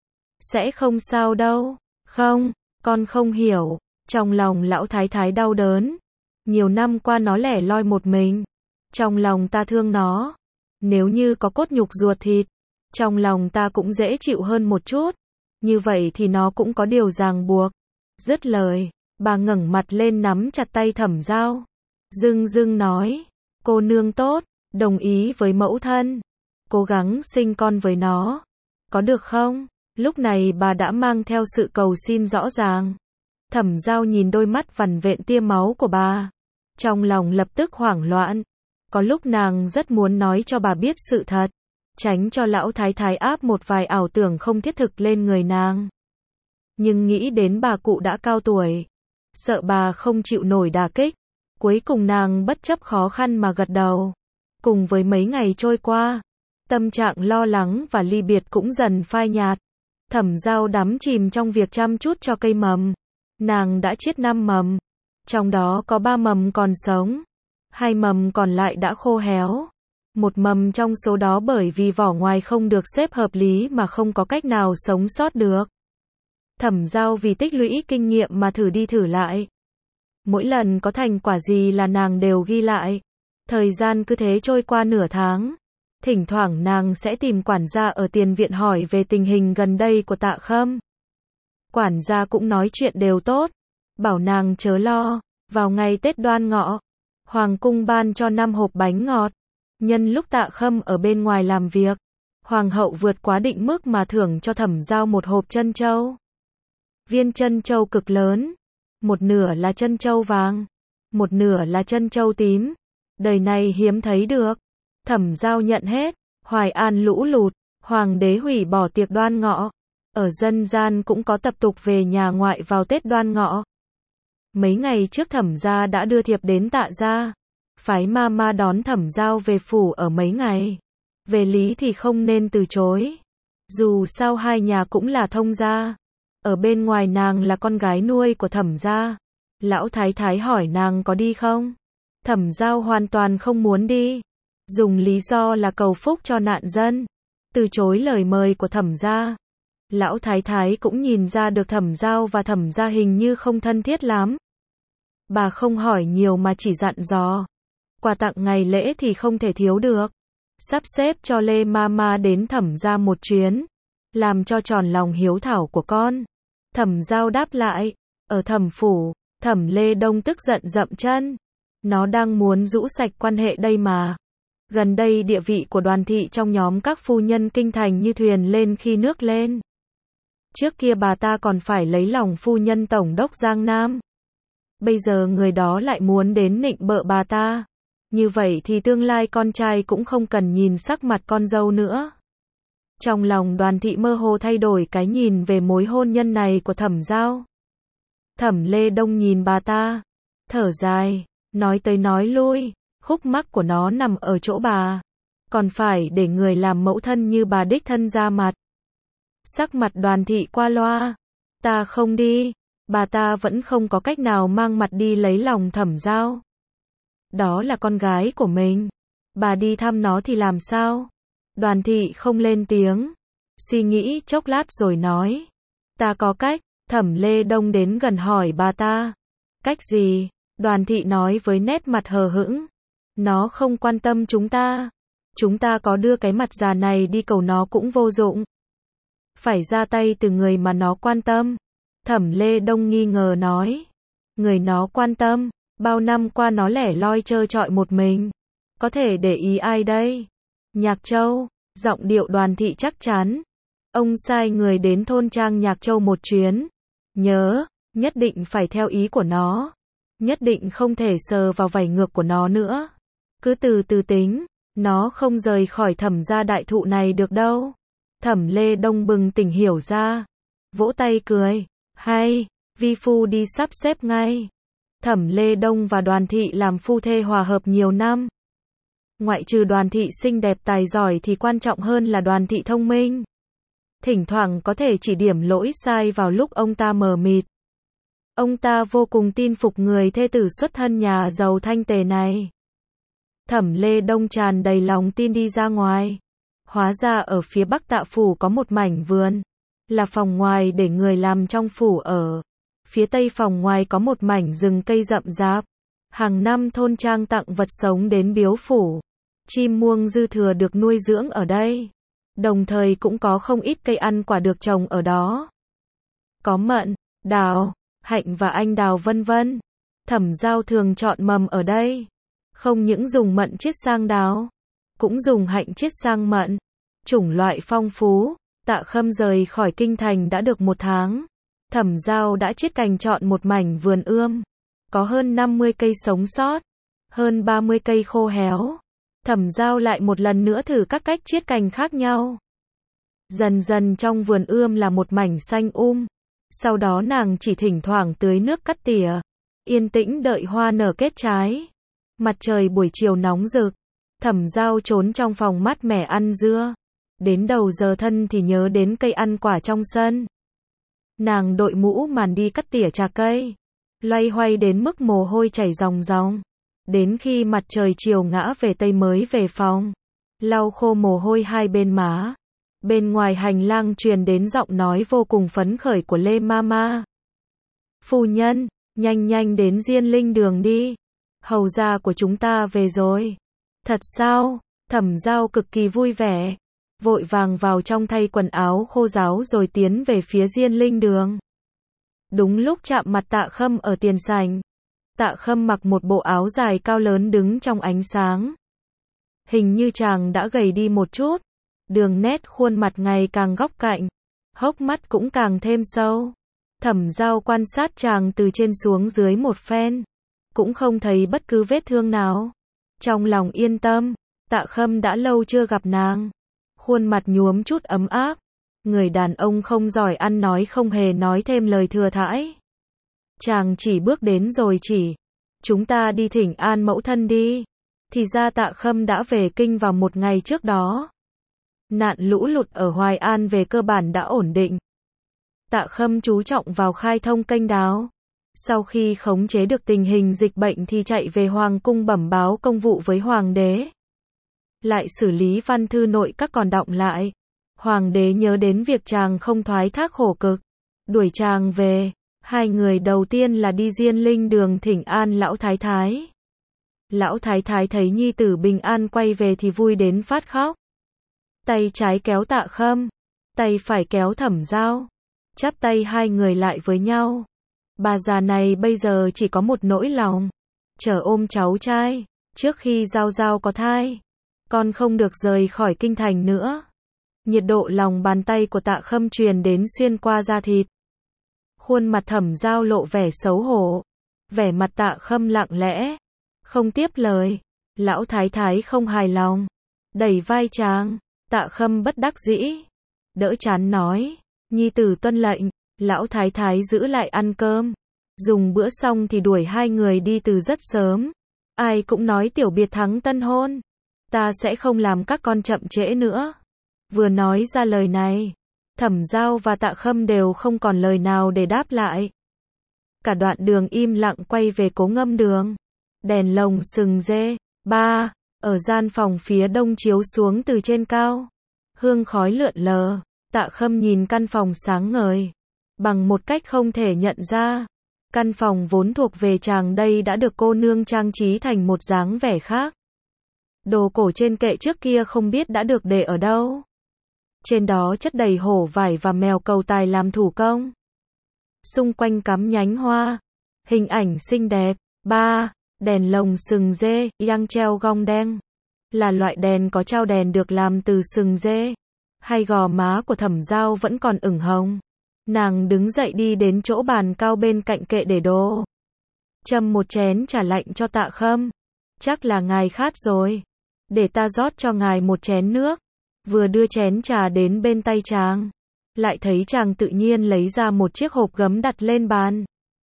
Sẽ không sao đâu. Không, con không hiểu. Trong lòng lão thái thái đau đớn. Nhiều năm qua nó lẻ loi một mình. Trong lòng ta thương nó. Nếu như có cốt nhục ruột thịt, trong lòng ta cũng dễ chịu hơn một chút. Như vậy thì nó cũng có điều ràng buộc. Dứt lời, bà ngẩng mặt lên nắm chặt tay Thẩm Giao. Dưng dưng nói, cô nương tốt, đồng ý với mẫu thân. Cố gắng sinh con với nó. Có được không? Lúc này bà đã mang theo sự cầu xin rõ ràng. Thẩm Giao nhìn đôi mắt vằn vện tia máu của bà. Trong lòng lập tức hoảng loạn. Có lúc nàng rất muốn nói cho bà biết sự thật. Tránh cho lão thái thái áp một vài ảo tưởng không thiết thực lên người nàng. Nhưng nghĩ đến bà cụ đã cao tuổi. Sợ bà không chịu nổi đả kích. Cuối cùng nàng bất chấp khó khăn mà gật đầu. Cùng với mấy ngày trôi qua, tâm trạng lo lắng và ly biệt cũng dần phai nhạt. Thẩm Giao đắm chìm trong việc chăm chút cho cây mầm. Nàng đã chiết 5 mầm. Trong đó có 3 mầm còn sống. 2 mầm còn lại đã khô héo. Một mầm trong số đó bởi vì vỏ ngoài không được xếp hợp lý mà không có cách nào sống sót được. Thẩm Giao vì tích lũy kinh nghiệm mà thử đi thử lại. Mỗi lần có thành quả gì là nàng đều ghi lại. Thời gian cứ thế trôi qua nửa tháng. Thỉnh thoảng nàng sẽ tìm quản gia ở tiền viện hỏi về tình hình gần đây của Tạ Khâm. Quản gia cũng nói chuyện đều tốt. Bảo nàng chớ lo. Vào ngày Tết Đoan Ngọ, Hoàng cung ban cho 5 hộp bánh ngọt. Nhân lúc Tạ Khâm ở bên ngoài làm việc, Hoàng hậu vượt quá định mức mà thưởng cho Thẩm Giao một hộp trân châu. Viên trân châu cực lớn. Một nửa là trân châu vàng. Một nửa là trân châu tím. Đời này hiếm thấy được. Thẩm Giao nhận hết. Hoài An lũ lụt. Hoàng đế hủy bỏ tiệc Đoan Ngọ. Ở dân gian cũng có tập tục về nhà ngoại vào Tết Đoan Ngọ. Mấy ngày trước Thẩm gia đã đưa thiệp đến Tạ gia. Phái ma đón Thẩm Giao về phủ ở mấy ngày. Về lý thì không nên từ chối. Dù sao hai nhà cũng là thông gia. Ở bên ngoài nàng là con gái nuôi của Thẩm gia. Lão thái thái hỏi nàng có đi không? Thẩm Giao hoàn toàn không muốn đi. Dùng lý do là cầu phúc cho nạn dân. Từ chối lời mời của Thẩm gia. Lão thái thái cũng nhìn ra được Thẩm Giao và Thẩm gia hình như không thân thiết lắm. Bà không hỏi nhiều mà chỉ dặn dò. Quà tặng ngày lễ thì không thể thiếu được. Sắp xếp cho Lê Mama đến Thẩm gia một chuyến. Làm cho tròn lòng hiếu thảo của con. Thẩm Giao đáp lại. Ở Thẩm phủ, Thẩm Lê Đông tức giận dậm chân. Nó đang muốn rũ sạch quan hệ đây mà. Gần đây địa vị của Đoàn thị trong nhóm các phu nhân kinh thành như thuyền lên khi nước lên. Trước kia bà ta còn phải lấy lòng phu nhân tổng đốc Giang Nam. Bây giờ người đó lại muốn đến nịnh bợ bà ta. Như vậy thì tương lai con trai cũng không cần nhìn sắc mặt con dâu nữa. Trong lòng Đoàn thị mơ hồ thay đổi cái nhìn về mối hôn nhân này của Thẩm Giao. Thẩm Lê Đông nhìn bà ta, thở dài, nói tới nói lui, khúc mắc của nó nằm ở chỗ bà. Còn phải để người làm mẫu thân như bà đích thân ra mặt. Sắc mặt Đoàn thị qua loa. Ta không đi. Bà ta vẫn không có cách nào mang mặt đi lấy lòng Thẩm Giao. Đó là con gái của mình. Bà đi thăm nó thì làm sao? Đoàn thị không lên tiếng. Suy nghĩ chốc lát rồi nói. Ta có cách. Thẩm Lê Đông đến gần hỏi bà ta. Cách gì? Đoàn thị nói với nét mặt hờ hững. Nó không quan tâm chúng ta. Chúng ta có đưa cái mặt già này đi cầu nó cũng vô dụng. Phải ra tay từ người mà nó quan tâm. Thẩm Lê Đông nghi ngờ nói. Người nó quan tâm. Bao năm qua nó lẻ loi trơ trọi một mình. Có thể để ý ai đây? Nhạc Châu. Giọng điệu Đoàn thị chắc chắn. Ông sai người đến thôn trang Nhạc Châu một chuyến. Nhớ, nhất định phải theo ý của nó. Nhất định không thể sờ vào vảy ngược của nó nữa. Cứ từ từ tính. Nó không rời khỏi Thẩm gia đại thụ này được đâu. Thẩm Lê Đông bừng tỉnh hiểu ra. Vỗ tay cười. Hay, vi phu đi sắp xếp ngay. Thẩm Lê Đông và Đoàn thị làm phu thê hòa hợp nhiều năm. Ngoại trừ Đoàn thị xinh đẹp tài giỏi thì quan trọng hơn là Đoàn thị thông minh. Thỉnh thoảng có thể chỉ điểm lỗi sai vào lúc ông ta mờ mịt. Ông ta vô cùng tin phục người thê tử xuất thân nhà giàu thanh tề này. Thẩm Lê Đông tràn đầy lòng tin đi ra ngoài. Hóa ra ở phía bắc Tạ phủ có một mảnh vườn. Là phòng ngoài để người làm trong phủ ở. Phía tây phòng ngoài có một mảnh rừng cây rậm rạp. Hàng năm thôn trang tặng vật sống đến biếu phủ. Chim muông dư thừa được nuôi dưỡng ở đây. Đồng thời cũng có không ít cây ăn quả được trồng ở đó. Có mận, đào, hạnh và anh đào vân vân. Thẩm Giao thường chọn mầm ở đây. Không những dùng mận chiết sang đào, cũng dùng hạnh chiết sang mận. Chủng loại phong phú. Tạ Khâm rời khỏi kinh thành đã được 1 tháng. Thẩm Giao đã chiết cành chọn một mảnh vườn ươm. Có hơn 50 cây sống sót, hơn 30 cây khô héo. Thẩm Giao lại một lần nữa thử các cách chiết cành khác nhau. Dần dần trong vườn ươm là một mảnh xanh Sau đó nàng chỉ thỉnh thoảng tưới nước cắt tỉa, yên tĩnh đợi hoa nở kết trái. Mặt trời buổi chiều nóng rực, Thẩm Giao trốn trong phòng mát mẻ ăn dưa. Đến đầu giờ thân thì nhớ đến cây ăn quả trong sân. Nàng đội mũ màn đi cắt tỉa trà cây, loay hoay đến mức mồ hôi chảy ròng ròng. Đến khi mặt trời chiều ngã về tây mới về phòng, lau khô mồ hôi hai bên má. Bên ngoài hành lang truyền đến giọng nói vô cùng phấn khởi của Lê Mama. Phu nhân, nhanh nhanh đến Diên Linh đường đi. Hầu gia của chúng ta về rồi. Thật sao? Thẩm Giao cực kỳ vui vẻ. Vội vàng vào trong thay quần áo khô ráo rồi tiến về phía Diên Linh đường. Đúng lúc chạm mặt Tạ Khâm ở tiền sảnh. Tạ Khâm mặc một bộ áo dài cao lớn đứng trong ánh sáng. Hình như chàng đã gầy đi một chút. Đường nét khuôn mặt ngày càng góc cạnh. Hốc mắt cũng càng thêm sâu. Thẩm Giao quan sát chàng từ trên xuống dưới một phen. Cũng không thấy bất cứ vết thương nào. Trong lòng yên tâm. Tạ Khâm đã lâu chưa gặp nàng. Khuôn mặt nhuốm chút ấm áp. Người đàn ông không giỏi ăn nói không hề nói thêm lời thừa thãi. Chàng chỉ bước đến rồi chỉ. Chúng ta đi thỉnh an mẫu thân đi. Thì ra Tạ Khâm đã về kinh vào một ngày trước đó. Nạn lũ lụt ở Hoài An về cơ bản đã ổn định. Tạ Khâm chú trọng vào khai thông kênh đào. Sau khi khống chế được tình hình dịch bệnh thì chạy về Hoàng cung bẩm báo công vụ với Hoàng đế. Lại xử lý văn thư nội các còn đọng lại. Hoàng đế nhớ đến việc chàng không thoái thác khổ cực. Đuổi chàng về. Hai người đầu tiên là đi Diên Linh đường thỉnh an lão thái thái. Lão thái thái thấy nhi tử bình an quay về thì vui đến phát khóc. Tay trái kéo Tạ Khâm, tay phải kéo Thẩm Giao. Chắp tay hai người lại với nhau. Bà già này bây giờ chỉ có một nỗi lòng. Chờ ôm cháu trai, trước khi Giao Giao có thai. Con không được rời khỏi kinh thành nữa. Nhiệt độ lòng bàn tay của Tạ Khâm truyền đến xuyên qua da thịt. Khuôn mặt Thẩm Giao lộ vẻ xấu hổ. Vẻ mặt Tạ Khâm lặng lẽ, không tiếp lời. Lão thái thái không hài lòng, đẩy vai chàng. Tạ Khâm bất đắc dĩ, đỡ chán nói, nhi tử tuân lệnh. Lão thái thái giữ lại ăn cơm. Dùng bữa xong thì đuổi hai người đi từ rất sớm. Ai cũng nói tiểu biệt thắng tân hôn. Ta sẽ không làm các con chậm trễ nữa. Vừa nói ra lời này, Thẩm Giao và Tạ Khâm đều không còn lời nào để đáp lại. Cả đoạn đường im lặng quay về Cố Ngâm đường. Đèn lồng sừng dê, ở gian phòng phía đông chiếu xuống từ trên cao. Hương khói lượn lờ. Tạ Khâm nhìn căn phòng sáng ngời. Bằng một cách không thể nhận ra. Căn phòng vốn thuộc về chàng đây đã được cô nương trang trí thành một dáng vẻ khác. Đồ cổ trên kệ trước kia không biết đã được để ở đâu. Trên đó chất đầy hổ vải và mèo cầu tài làm thủ công. Xung quanh cắm nhánh hoa. Hình ảnh xinh đẹp. Đèn lồng sừng dê, yang treo gong đen. Là loại đèn có trao đèn được làm từ sừng dê. Hai gò má của Thẩm Giao vẫn còn ửng hồng. Nàng đứng dậy đi đến chỗ bàn cao bên cạnh kệ để đồ. Châm một chén trà lạnh cho Tạ Khâm. Chắc là ngài khát rồi. Để ta rót cho ngài một chén nước. Vừa đưa chén trà đến bên tay chàng. Lại thấy chàng tự nhiên lấy ra một chiếc hộp gấm đặt lên bàn.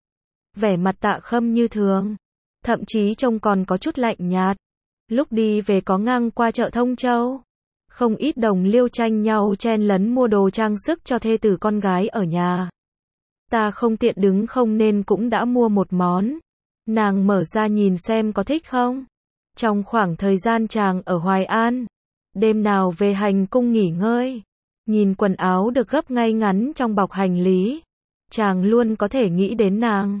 Vẻ mặt Tạ Khâm như thường. Thậm chí trông còn có chút lạnh nhạt. Lúc đi về có ngang qua chợ Thông Châu. Không ít đồng liêu tranh nhau chen lấn mua đồ trang sức cho thê tử con gái ở nhà. Ta không tiện đứng không nên cũng đã mua một món. Nàng mở ra nhìn xem có thích không. Trong khoảng thời gian chàng ở Hoài An, đêm nào về hành cung nghỉ ngơi, nhìn quần áo được gấp ngay ngắn trong bọc hành lý, chàng luôn có thể nghĩ đến nàng.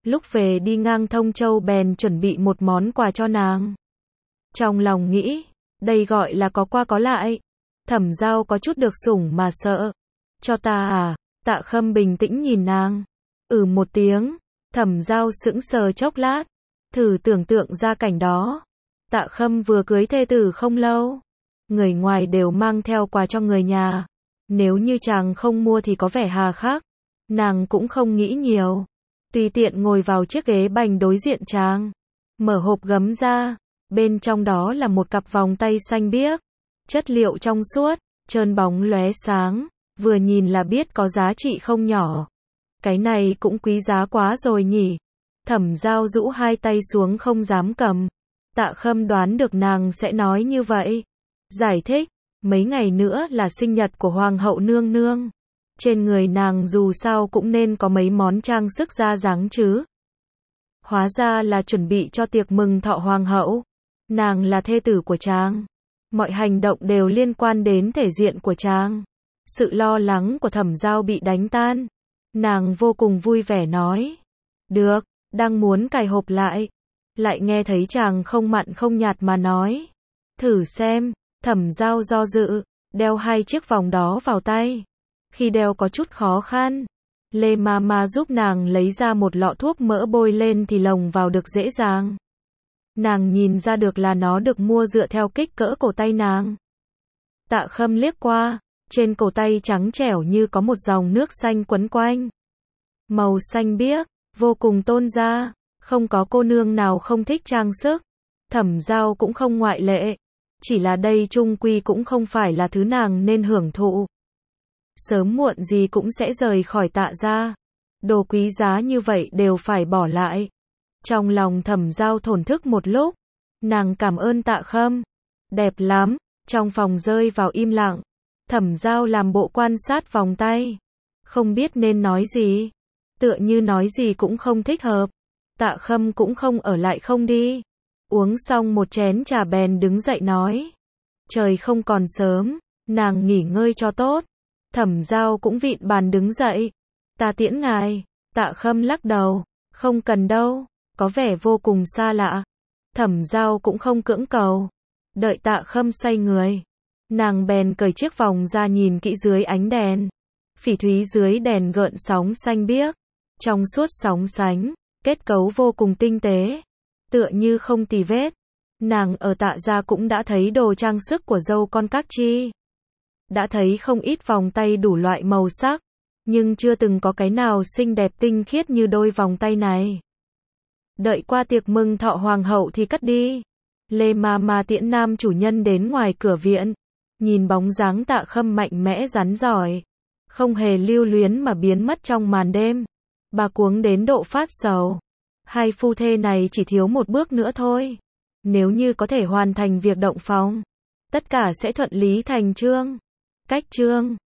Lúc về đi ngang Thông Châu bèn chuẩn bị một món quà cho nàng. Trong lòng nghĩ, đây gọi là có qua có lại. Thẩm Giao có chút được sủng mà sợ. Cho ta à? Tạ Khâm bình tĩnh nhìn nàng. Một tiếng. Thẩm Giao sững sờ chốc lát. Thử tưởng tượng ra cảnh đó. Tạ Khâm vừa cưới thê tử không lâu. Người ngoài đều mang theo quà cho người nhà. Nếu như chàng không mua thì có vẻ hà khắc. Nàng cũng không nghĩ nhiều. Tùy tiện ngồi vào chiếc ghế bành đối diện chàng. Mở hộp gấm ra. Bên trong đó là một cặp vòng tay xanh biếc. Chất liệu trong suốt, trơn bóng lóe sáng. Vừa nhìn là biết có giá trị không nhỏ. Cái này cũng quý giá quá rồi nhỉ. Thẩm Giao rũ hai tay xuống không dám cầm. Tạ Khâm đoán được nàng sẽ nói như vậy. Giải thích, mấy ngày nữa là sinh nhật của Hoàng hậu nương nương. Trên người nàng dù sao cũng nên có mấy món trang sức ra dáng chứ. Hóa ra là chuẩn bị cho tiệc mừng thọ Hoàng hậu. Nàng là thê tử của chàng. Mọi hành động đều liên quan đến thể diện của chàng. Sự lo lắng của Thẩm Giao bị đánh tan. Nàng vô cùng vui vẻ nói. Được, đang muốn cài hộp lại. Lại nghe thấy chàng không mặn không nhạt mà nói. Thử xem. Thẩm Giao do dự, đeo hai chiếc vòng đó vào tay. Khi đeo có chút khó khăn. Lê Mama giúp nàng lấy ra một lọ thuốc mỡ bôi lên thì lồng vào được dễ dàng. Nàng nhìn ra được là nó được mua dựa theo kích cỡ cổ tay nàng. Tạ Khâm liếc qua, trên cổ tay trắng trẻo như có một dòng nước xanh quấn quanh. Màu xanh biếc, vô cùng tôn da, không có cô nương nào không thích trang sức. Thẩm Giao cũng không ngoại lệ. Chỉ là đây chung quy cũng không phải là thứ nàng nên hưởng thụ. Sớm muộn gì cũng sẽ rời khỏi Tạ gia. Đồ quý giá như vậy đều phải bỏ lại. Trong lòng Thẩm Giao thổn thức một lúc. Nàng cảm ơn Tạ Khâm. Đẹp lắm. Trong phòng rơi vào im lặng. Thẩm Giao làm bộ quan sát vòng tay. Không biết nên nói gì. Tựa như nói gì cũng không thích hợp. Tạ Khâm cũng không ở lại không đi. Uống xong một chén trà bèn đứng dậy nói. Trời không còn sớm. Nàng nghỉ ngơi cho tốt. Thẩm Giao cũng vịn bàn đứng dậy. Ta tiễn ngài. Tạ Khâm lắc đầu. Không cần đâu. Có vẻ vô cùng xa lạ. Thẩm Giao cũng không cưỡng cầu. Đợi Tạ Khâm xoay người. Nàng bèn cởi chiếc vòng ra nhìn kỹ dưới ánh đèn. Phỉ thúy dưới đèn gợn sóng xanh biếc. Trong suốt sóng sánh. Kết cấu vô cùng tinh tế. Tựa như không tì vết. Nàng ở Tạ gia cũng đã thấy đồ trang sức của dâu con các chi. Đã thấy không ít vòng tay đủ loại màu sắc. Nhưng chưa từng có cái nào xinh đẹp tinh khiết như đôi vòng tay này. Đợi qua tiệc mừng thọ Hoàng hậu thì cất đi. Lê Mama tiễn nam chủ nhân đến ngoài cửa viện. Nhìn bóng dáng Tạ Khâm mạnh mẽ rắn giỏi. Không hề lưu luyến mà biến mất trong màn đêm. Bà cuống đến độ phát sầu. Hai phu thê này chỉ thiếu một bước nữa thôi. Nếu như có thể hoàn thành việc động phòng, tất cả sẽ thuận lý thành chương. Cách chương